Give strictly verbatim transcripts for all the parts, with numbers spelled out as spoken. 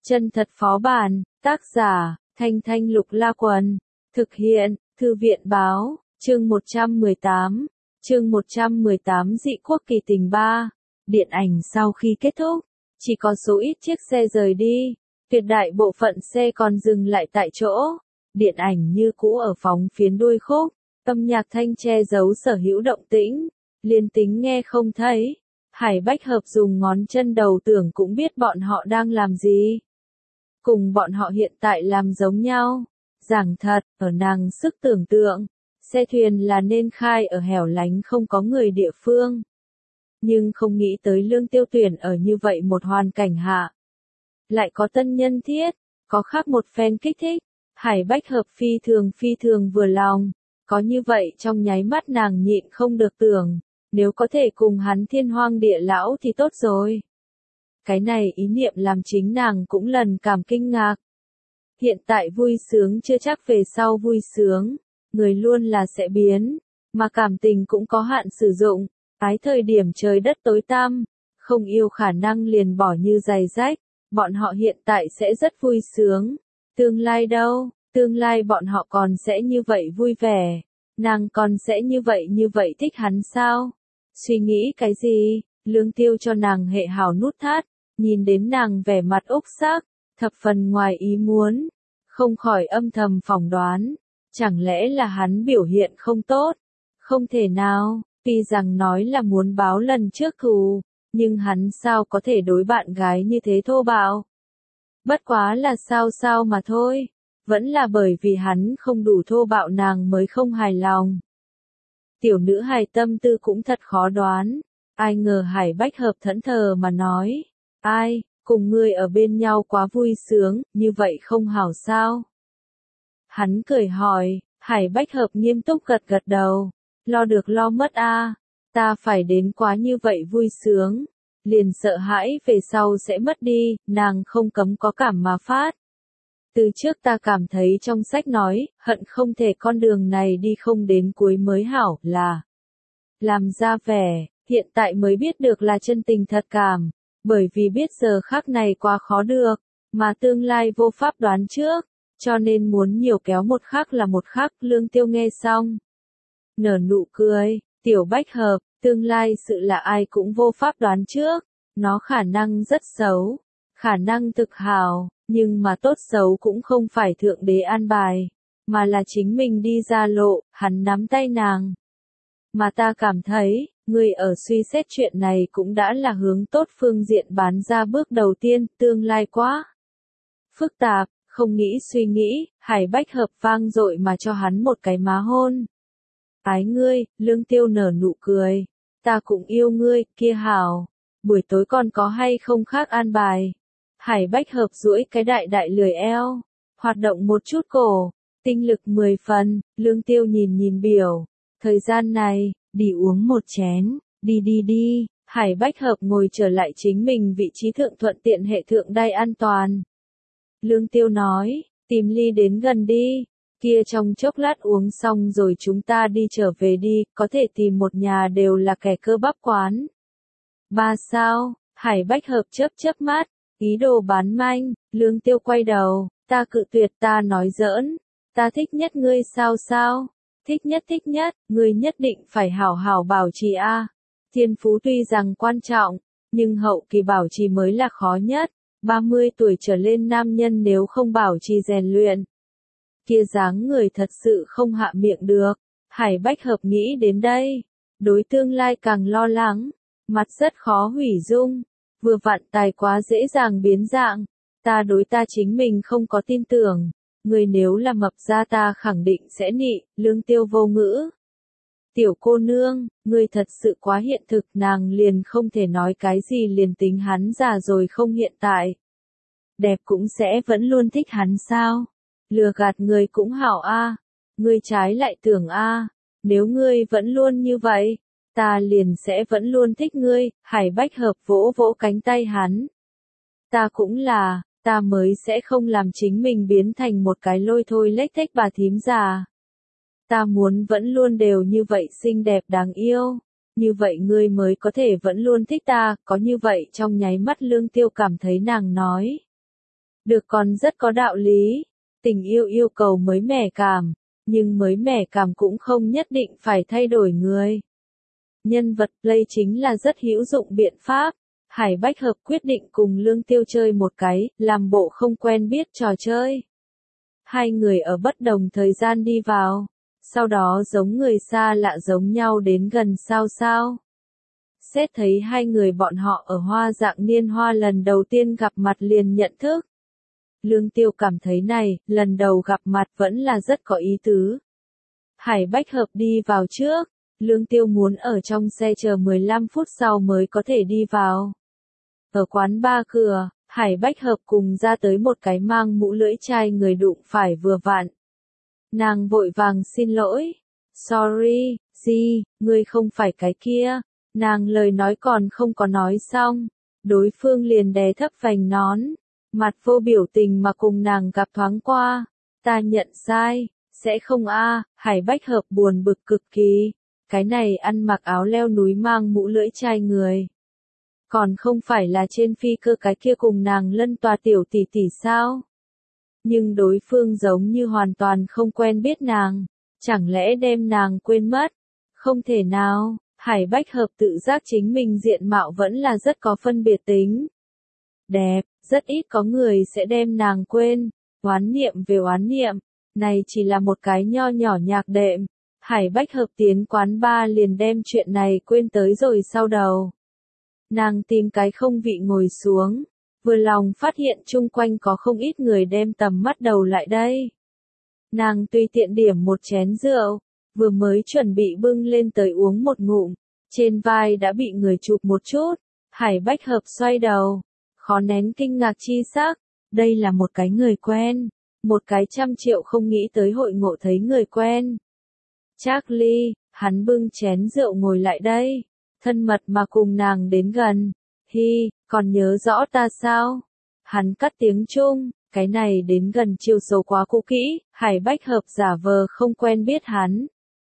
Chân thật phó bản, tác giả, Thanh Thanh Lục La Quần, thực hiện, Thư viện báo, chương một trăm mười tám, chương một trăm mười tám Dị quốc kỳ tình ba. Điện ảnh sau khi kết thúc, chỉ có số ít chiếc xe rời đi, tuyệt đại bộ phận xe còn dừng lại tại chỗ. Điện ảnh như cũ ở phóng phiến đuôi khúc, âm nhạc thanh che giấu sở hữu động tĩnh, liên tính nghe không thấy. Hải Bách Hợp dùng ngón chân đầu tưởng cũng biết bọn họ đang làm gì. Cùng bọn họ hiện tại làm giống nhau. Giảng thật, ở nàng sức tưởng tượng, xe thuyền là nên khai ở hẻo lánh không có người địa phương. Nhưng không nghĩ tới Lương Tiêu tuyển ở như vậy một hoàn cảnh hạ. Lại có tân nhân thiết, có khác một phen kích thích. Hải Bách Hợp phi thường phi thường vừa lòng. Có như vậy trong nháy mắt nàng nhịn không được tưởng. Nếu có thể cùng hắn thiên hoang địa lão thì tốt rồi. Cái này ý niệm làm chính nàng cũng lần cảm kinh ngạc. Hiện tại vui sướng chưa chắc về sau vui sướng. Người luôn là sẽ biến. Mà cảm tình cũng có hạn sử dụng. Ái thời điểm trời đất tối tăm. Không yêu khả năng liền bỏ như giày rách. Bọn họ hiện tại sẽ rất vui sướng. Tương lai đâu? Tương lai bọn họ còn sẽ như vậy vui vẻ. Nàng còn sẽ như vậy như vậy thích hắn sao? Suy nghĩ cái gì? Lương Tiêu cho nàng hệ hảo nút thắt, nhìn đến nàng vẻ mặt ốc sắc, thập phần ngoài ý muốn, không khỏi âm thầm phỏng đoán, chẳng lẽ là hắn biểu hiện không tốt? Không thể nào, tuy rằng nói là muốn báo lần trước thù, nhưng hắn sao có thể đối bạn gái như thế thô bạo? Bất quá là sao sao mà thôi, vẫn là bởi vì hắn không đủ thô bạo nàng mới không hài lòng. Tiểu nữ hài tâm tư cũng thật khó đoán, ai ngờ Hải Bách Hợp thẫn thờ mà nói, ai, cùng ngươi ở bên nhau quá vui sướng, như vậy không hảo sao? Hắn cười hỏi, Hải Bách Hợp nghiêm túc gật gật đầu, lo được lo mất a, ta phải đến quá như vậy vui sướng, liền sợ hãi về sau sẽ mất đi, nàng không cấm có cảm mà phát. Từ trước ta cảm thấy trong sách nói, hận không thể con đường này đi không đến cuối mới hảo, là làm ra vẻ, hiện tại mới biết được là chân tình thật cảm, bởi vì biết giờ khắc này quá khó được, mà tương lai vô pháp đoán trước, cho nên muốn nhiều kéo một khắc là một khắc. Lương Tiêu nghe xong, nở nụ cười, Tiểu Bách Hợp, tương lai sự là ai cũng vô pháp đoán trước, nó khả năng rất xấu, khả năng thực hảo. Nhưng mà tốt xấu cũng không phải thượng đế an bài, mà là chính mình đi ra lộ, hắn nắm tay nàng. Mà ta cảm thấy, người ở suy xét chuyện này cũng đã là hướng tốt phương diện bán ra bước đầu tiên, tương lai quá phức tạp, không nghĩ suy nghĩ, Hải Bách Hợp vang dội mà cho hắn một cái má hôn. Ái ngươi, Lương Tiêu nở nụ cười, ta cũng yêu ngươi, kia hảo, buổi tối còn có hay không khác an bài. Hải Bách Hợp duỗi cái đại đại lười eo, hoạt động một chút cổ, tinh lực mười phần. Lương Tiêu nhìn nhìn biểu, thời gian này, đi uống một chén, đi đi đi. Hải Bách Hợp ngồi trở lại chính mình vị trí thượng thuận tiện hệ thượng đai an toàn. Lương Tiêu nói, tìm ly đến gần đi, kia trong chốc lát uống xong rồi chúng ta đi trở về đi, có thể tìm một nhà đều là kẻ cơ bắp quán. Ba sao? Hải Bách Hợp chớp chớp mắt. Ý đồ bán manh. Lương Tiêu quay đầu, ta cự tuyệt, ta nói giỡn, ta thích nhất ngươi sao sao, thích nhất thích nhất, ngươi nhất định phải hảo hảo bảo trì a. Thiên phú tuy rằng quan trọng, nhưng hậu kỳ bảo trì mới là khó nhất, ba mươi tuổi trở lên nam nhân nếu không bảo trì rèn luyện, kia dáng người thật sự không hạ miệng được. Hải Bách Hợp nghĩ đến đây, đối tương lai càng lo lắng, mặt rất khó hủy dung. Vừa vặn tài quá dễ dàng biến dạng, ta đối ta chính mình không có tin tưởng, người nếu là mập ra ta khẳng định sẽ nị. Lương Tiêu vô ngữ. Tiểu cô nương, người thật sự quá hiện thực, nàng liền không thể nói cái gì liền tính hắn già rồi không hiện tại. Đẹp cũng sẽ vẫn luôn thích hắn sao? Lừa gạt người cũng hảo a, ngươi trái lại tưởng a, nếu ngươi vẫn luôn như vậy, ta liền sẽ vẫn luôn thích ngươi. Hải Bách Hợp vỗ vỗ cánh tay hắn. Ta cũng là, ta mới sẽ không làm chính mình biến thành một cái lôi thôi lếch thếch bà thím già. Ta muốn vẫn luôn đều như vậy xinh đẹp đáng yêu. Như vậy ngươi mới có thể vẫn luôn thích ta, có như vậy trong nháy mắt Lương Tiêu cảm thấy nàng nói. Được còn rất có đạo lý. Tình yêu yêu cầu mới mẻ cảm, nhưng mới mẻ cảm cũng không nhất định phải thay đổi người. Nhân vật play chính là rất hữu dụng biện pháp. Hải Bách Hợp quyết định cùng Lương Tiêu chơi một cái, làm bộ không quen biết trò chơi. Hai người ở bất đồng thời gian đi vào, sau đó giống người xa lạ giống nhau đến gần sao sao. Xét thấy hai người bọn họ ở hoa dạng niên hoa lần đầu tiên gặp mặt liền nhận thức. Lương Tiêu cảm thấy này, lần đầu gặp mặt vẫn là rất có ý tứ. Hải Bách Hợp đi vào trước, Lương Tiêu muốn ở trong xe chờ mười lăm phút sau mới có thể đi vào. Ở quán bar cửa, Hải Bách Hợp cùng ra tới một cái mang mũ lưỡi chai người đụng phải vừa vặn. Nàng vội vàng xin lỗi. Sorry, gì, ngươi không phải cái kia. Nàng lời nói còn không có nói xong. Đối phương liền đè thấp vành nón. Mặt vô biểu tình mà cùng nàng gặp thoáng qua. Ta nhận sai, sẽ không a. Hải Bách Hợp buồn bực cực kỳ. Cái này ăn mặc áo leo núi mang mũ lưỡi chai người. Còn không phải là trên phi cơ cái kia cùng nàng lân tòa tiểu tỷ tỷ sao? Nhưng đối phương giống như hoàn toàn không quen biết nàng. Chẳng lẽ đem nàng quên mất? Không thể nào. Hải Bách Hợp tự giác chính mình diện mạo vẫn là rất có phân biệt tính. Đẹp, rất ít có người sẽ đem nàng quên. Oán niệm về oán niệm, này chỉ là một cái nho nhỏ nhạc đệm. Hải Bách Hợp tiến quán bar liền đem chuyện này quên tới rồi sau đầu. Nàng tìm cái không vị ngồi xuống, vừa lòng phát hiện chung quanh có không ít người đem tầm mắt đầu lại đây. Nàng tùy tiện điểm một chén rượu, vừa mới chuẩn bị bưng lên tới uống một ngụm, trên vai đã bị người chụp một chút. Hải Bách Hợp xoay đầu, khó nén kinh ngạc chi sắc, đây là một cái người quen, một cái trăm triệu không nghĩ tới hội ngộ thấy người quen. Charlie, hắn bưng chén rượu ngồi lại đây, thân mật mà cùng nàng đến gần. Hi, còn nhớ rõ ta sao? Hắn cắt tiếng Trung, cái này đến gần chiều số quá cũ kỹ. Hải Bách Hợp giả vờ không quen biết hắn.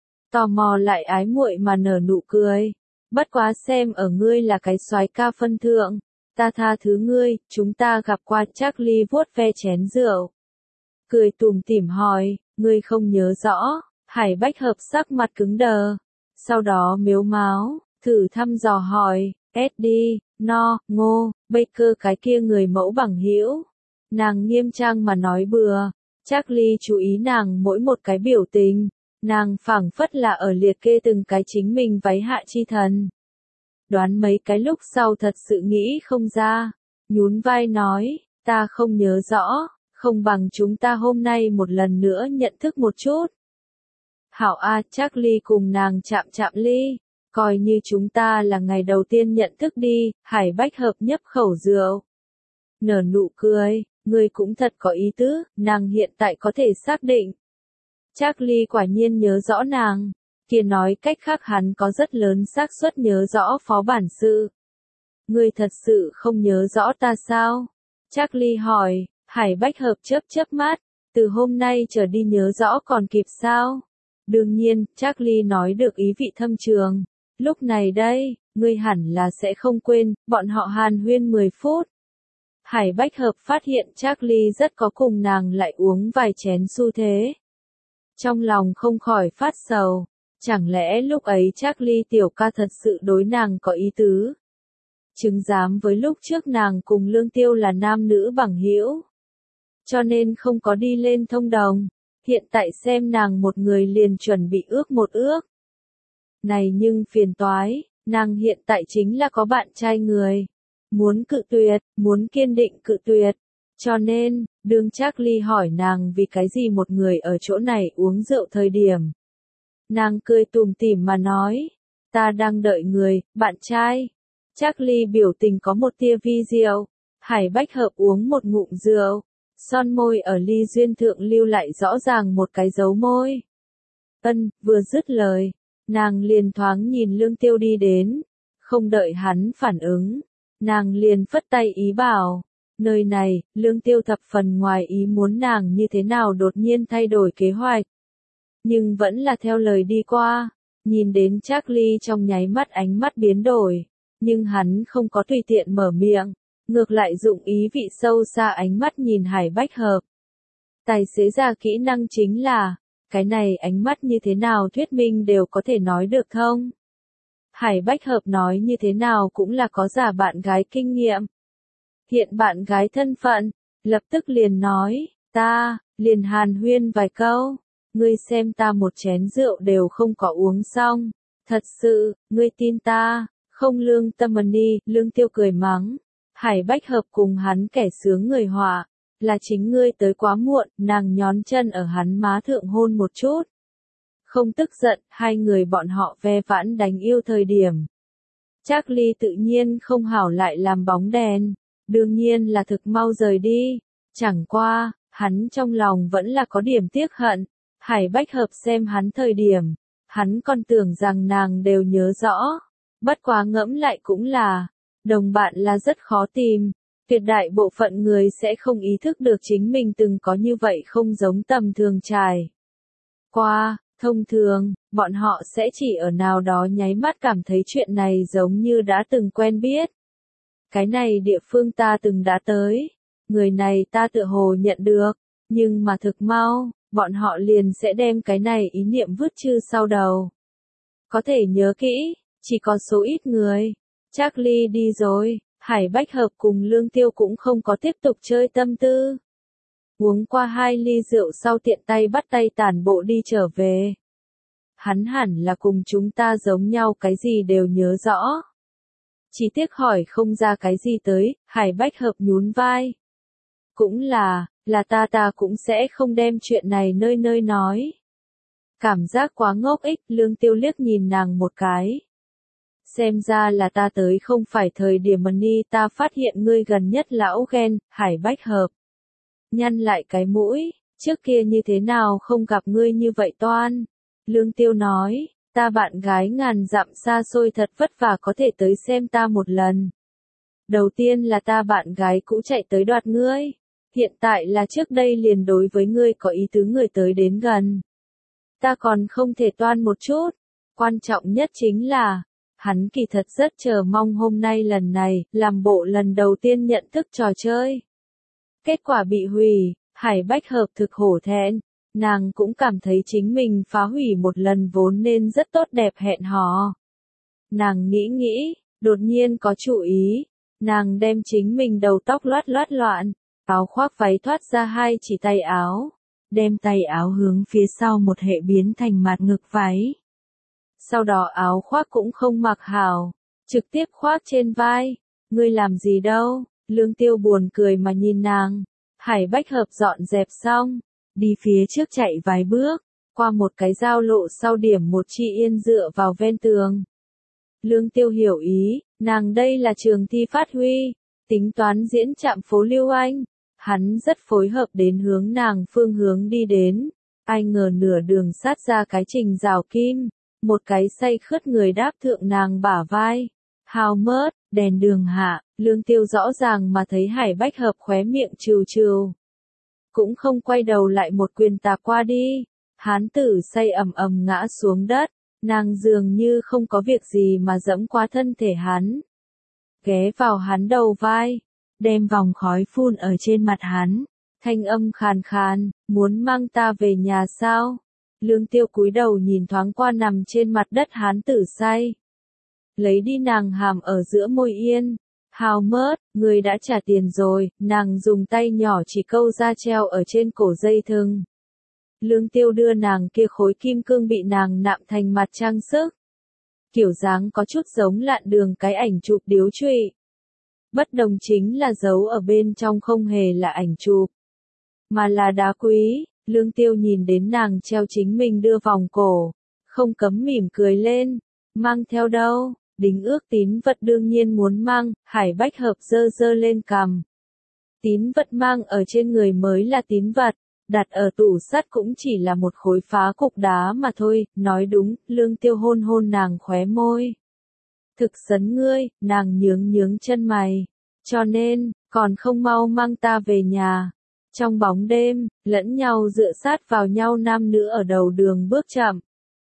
Tò mò lại ái muội mà nở nụ cười. Bất quá xem ở ngươi là cái soái ca phân thượng, ta tha thứ ngươi, chúng ta gặp qua. Charlie vuốt ve chén rượu. Cười tủm tỉm hỏi, ngươi không nhớ rõ? Hải Bách Hợp sắc mặt cứng đờ. Sau đó mếu máo, thử thăm dò hỏi, Eddie, no, ngô, Baker cái kia người mẫu bằng hữu. Nàng nghiêm trang mà nói bừa. Charlie chú ý nàng mỗi một cái biểu tình. Nàng phảng phất là ở liệt kê từng cái chính mình váy hạ chi thần. Đoán mấy cái lúc sau thật sự nghĩ không ra. Nhún vai nói, ta không nhớ rõ, không bằng chúng ta hôm nay một lần nữa nhận thức một chút. Hảo a. Charlie cùng nàng chạm chạm ly. Coi như chúng ta là ngày đầu tiên nhận thức đi. Hải Bách Hợp nhấp khẩu rượu, nở nụ cười, ngươi cũng thật có ý tứ. Nàng hiện tại có thể xác định Charlie quả nhiên nhớ rõ nàng. Kia nói cách khác hắn có rất lớn xác suất nhớ rõ phó bản sự. Ngươi thật sự không nhớ rõ ta sao? Charlie hỏi. Hải Bách Hợp chớp chớp mắt, từ hôm nay trở đi nhớ rõ còn kịp sao? Đương nhiên, Charlie nói được ý vị thâm trường. Lúc này đây, ngươi hẳn là sẽ không quên, bọn họ hàn huyên mười phút. Hải Bách Hợp phát hiện Charlie rất có cùng nàng lại uống vài chén xu thế. Trong lòng không khỏi phát sầu, chẳng lẽ lúc ấy Charlie tiểu ca thật sự đối nàng có ý tứ? Chứng giám với lúc trước nàng cùng Lương Tiêu là nam nữ bằng hữu, cho nên không có đi lên thông đồng. Hiện tại xem nàng một người liền chuẩn bị ước một ước. Này nhưng phiền toái, nàng hiện tại chính là có bạn trai người. Muốn cự tuyệt, muốn kiên định cự tuyệt. Cho nên, đương Charlie hỏi nàng vì cái gì một người ở chỗ này uống rượu thời điểm. Nàng cười tủm tỉm mà nói, ta đang đợi người, bạn trai. Charlie biểu tình có một tia vi diệu. Hải Bách Hợp uống một ngụm rượu. Son môi ở ly duyên thượng lưu lại rõ ràng một cái dấu môi. Ân, vừa dứt lời, nàng liền thoáng nhìn Lương Tiêu đi đến. Không đợi hắn phản ứng, nàng liền phất tay ý bảo. Nơi này, Lương Tiêu thập phần ngoài ý muốn nàng như thế nào đột nhiên thay đổi kế hoạch. Nhưng vẫn là theo lời đi qua. Nhìn đến Charlie trong nháy mắt ánh mắt biến đổi. Nhưng hắn không có tùy tiện mở miệng. ngược lại dụng ý vị sâu xa ánh mắt nhìn Hải Bách Hợp. Tài xế già kỹ năng chính là, cái này ánh mắt như thế nào thuyết minh đều có thể nói được không? Hải Bách Hợp nói như thế nào cũng là có giả bạn gái kinh nghiệm. Hiện bạn gái thân phận, lập tức liền nói, ta, liền hàn huyên vài câu, ngươi xem ta một chén rượu đều không có uống xong, thật sự, ngươi tin ta, không lương tâm đi, Lương Tiêu cười mắng, Hải Bách Hợp cùng hắn kẻ sướng người họa, là chính ngươi tới quá muộn, nàng nhón chân ở hắn má thượng hôn một chút. Không tức giận, hai người bọn họ ve vãn đánh yêu thời điểm. Charlie tự nhiên không hảo lại làm bóng đèn, đương nhiên là thực mau rời đi, chẳng qua, hắn trong lòng vẫn là có điểm tiếc hận, Hải Bách Hợp xem hắn thời điểm, hắn còn tưởng rằng nàng đều nhớ rõ, bất quá ngẫm lại cũng là, đồng bạn là rất khó tìm, tuyệt đại bộ phận người sẽ không ý thức được chính mình từng có như vậy không giống tầm thường trải. Qua, thông thường, bọn họ sẽ chỉ ở nào đó nháy mắt cảm thấy chuyện này giống như đã từng quen biết. Cái này địa phương ta từng đã tới, người này ta tựa hồ nhận được, nhưng mà thực mau, bọn họ liền sẽ đem cái này ý niệm vứt chư sau đầu. Có thể nhớ kỹ, chỉ có số ít người. Charlie đi rồi, Hải Bách Hợp cùng Lương Tiêu cũng không có tiếp tục chơi tâm tư. Uống qua hai ly rượu sau tiện tay bắt tay tản bộ đi trở về. Hắn hẳn là cùng chúng ta giống nhau cái gì đều nhớ rõ. Chỉ tiếc hỏi không ra cái gì tới, Hải Bách Hợp nhún vai. Cũng là, là ta ta cũng sẽ không đem chuyện này nơi nơi nói. Cảm giác quá ngốc ích, Lương Tiêu liếc nhìn nàng một cái. Xem ra là ta tới không phải thời điểm Money, ta phát hiện ngươi gần nhất lão ghen, Hải Bách Hợp. Nhăn lại cái mũi, trước kia như thế nào không gặp ngươi như vậy toan. Lương Tiêu nói, ta bạn gái ngàn dặm xa xôi thật vất vả có thể tới xem ta một lần. Đầu tiên là ta bạn gái cũ chạy tới đoạt ngươi, hiện tại là trước đây liền đối với ngươi có ý tứ người tới đến gần. Ta còn không thể toan một chút, quan trọng nhất chính là, hắn kỳ thật rất chờ mong hôm nay lần này, làm bộ lần đầu tiên nhận thức trò chơi. Kết quả bị hủy, Hải Bách Hợp thực hổ thẹn, nàng cũng cảm thấy chính mình phá hủy một lần vốn nên rất tốt đẹp hẹn hò. Nàng nghĩ nghĩ, đột nhiên có chủ ý, nàng đem chính mình đầu tóc loát loát loạn, áo khoác váy thoát ra hai chỉ tay áo, đem tay áo hướng phía sau một hệ biến thành mặt ngực váy. Sau đó áo khoác cũng không mặc hảo, trực tiếp khoác trên vai, ngươi làm gì đâu, Lương Tiêu buồn cười mà nhìn nàng, Hải Bách Hợp dọn dẹp xong, đi phía trước chạy vài bước, qua một cái giao lộ sau điểm một chi yên dựa vào ven tường. Lương Tiêu hiểu ý, nàng đây là trường thi phát huy, tính toán diễn trạm phố Lưu Anh, hắn rất phối hợp đến hướng nàng phương hướng đi đến, ai ngờ nửa đường sát ra cái trình rào kim, một cái say khướt người đáp thượng nàng bả vai. Hào mớt, đèn đường hạ, Lương Tiêu rõ ràng mà thấy Hải Bách Hợp khóe miệng trừ trừ. Cũng không quay đầu lại một quyền tạp qua đi, hán tử say ầm ầm ngã xuống đất, nàng dường như không có việc gì mà dẫm qua thân thể hắn. Ghé vào hắn đầu vai, đem vòng khói phun ở trên mặt hắn, thanh âm khàn khàn, muốn mang ta về nhà sao? Lương Tiêu cúi đầu nhìn thoáng qua nằm trên mặt đất hán tử say. Lấy đi nàng hàm ở giữa môi yên. Hào mớt, người đã trả tiền rồi, nàng dùng tay nhỏ chỉ câu ra treo ở trên cổ dây thừng. Lương Tiêu đưa nàng kia khối kim cương bị nàng nạm thành mặt trang sức. Kiểu dáng có chút giống lạn đường cái ảnh chụp điếu trụy. Bất đồng chính là dấu ở bên trong không hề là ảnh chụp, mà là đá quý. Lương Tiêu nhìn đến nàng treo chính mình đưa vòng cổ, không cấm mỉm cười lên, mang theo đâu, đính ước tín vật đương nhiên muốn mang, Hải Bách Hợp dơ dơ lên cằm. Tín vật mang ở trên người mới là tín vật, đặt ở tủ sắt cũng chỉ là một khối phá cục đá mà thôi, nói đúng, Lương Tiêu hôn hôn nàng khóe môi. Thực sấn ngươi, nàng nhướng nhướng chân mày, cho nên, còn không mau mang ta về nhà. Trong bóng đêm, lẫn nhau dựa sát vào nhau nam nữ ở đầu đường bước chậm.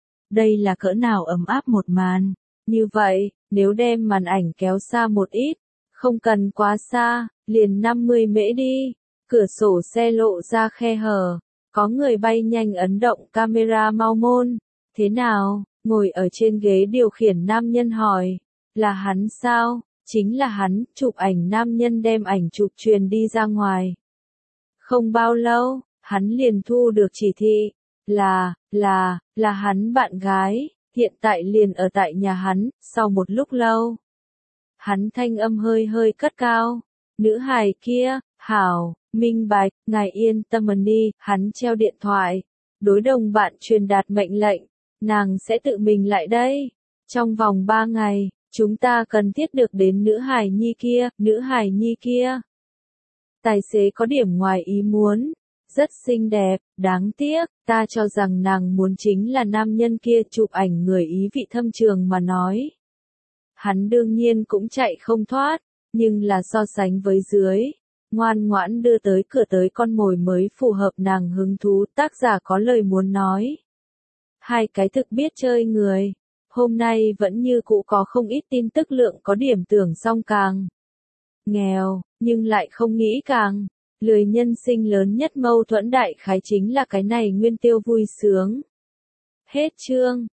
Đây là cỡ nào ấm áp một màn. Như vậy, nếu đem màn ảnh kéo xa một ít, Không cần quá xa, liền năm mươi mễ đi. Cửa sổ xe lộ ra khe hở. Có người bay nhanh ấn động camera mau môn. Thế nào? Ngồi ở trên ghế điều khiển nam nhân hỏi. Là hắn sao? Chính là hắn, chụp ảnh nam nhân đem ảnh chụp truyền đi ra ngoài. Không bao lâu, hắn liền thu được chỉ thị. Là, là, là hắn bạn gái, hiện tại liền ở tại nhà hắn, sau một lúc lâu. Hắn thanh âm hơi hơi cất cao. Nữ hài kia, hảo, minh bạch, ngài yên tâm đi, hắn treo điện thoại. Đối đồng bạn truyền đạt mệnh lệnh, nàng sẽ tự mình lại đây. Trong vòng ba ngày, chúng ta cần thiết được đến nữ hài nhi kia, nữ hài nhi kia. Tài xế có điểm ngoài ý muốn. Rất xinh đẹp, đáng tiếc, ta cho rằng nàng muốn chính là nam nhân kia chụp ảnh người ý vị thâm trường mà nói. Hắn đương nhiên cũng chạy không thoát, nhưng là so sánh với dưới. Ngoan ngoãn đưa tới cửa tới con mồi mới phù hợp nàng hứng thú, tác giả có lời muốn nói. Hai cái thực biết chơi người. Hôm nay vẫn như cũ có không ít tin tức lượng có điểm tưởng song càng nghèo, nhưng lại không nghĩ càng lười nhân sinh lớn nhất mâu thuẫn đại khái chính là cái này nguyên tiêu vui sướng. Hết chương.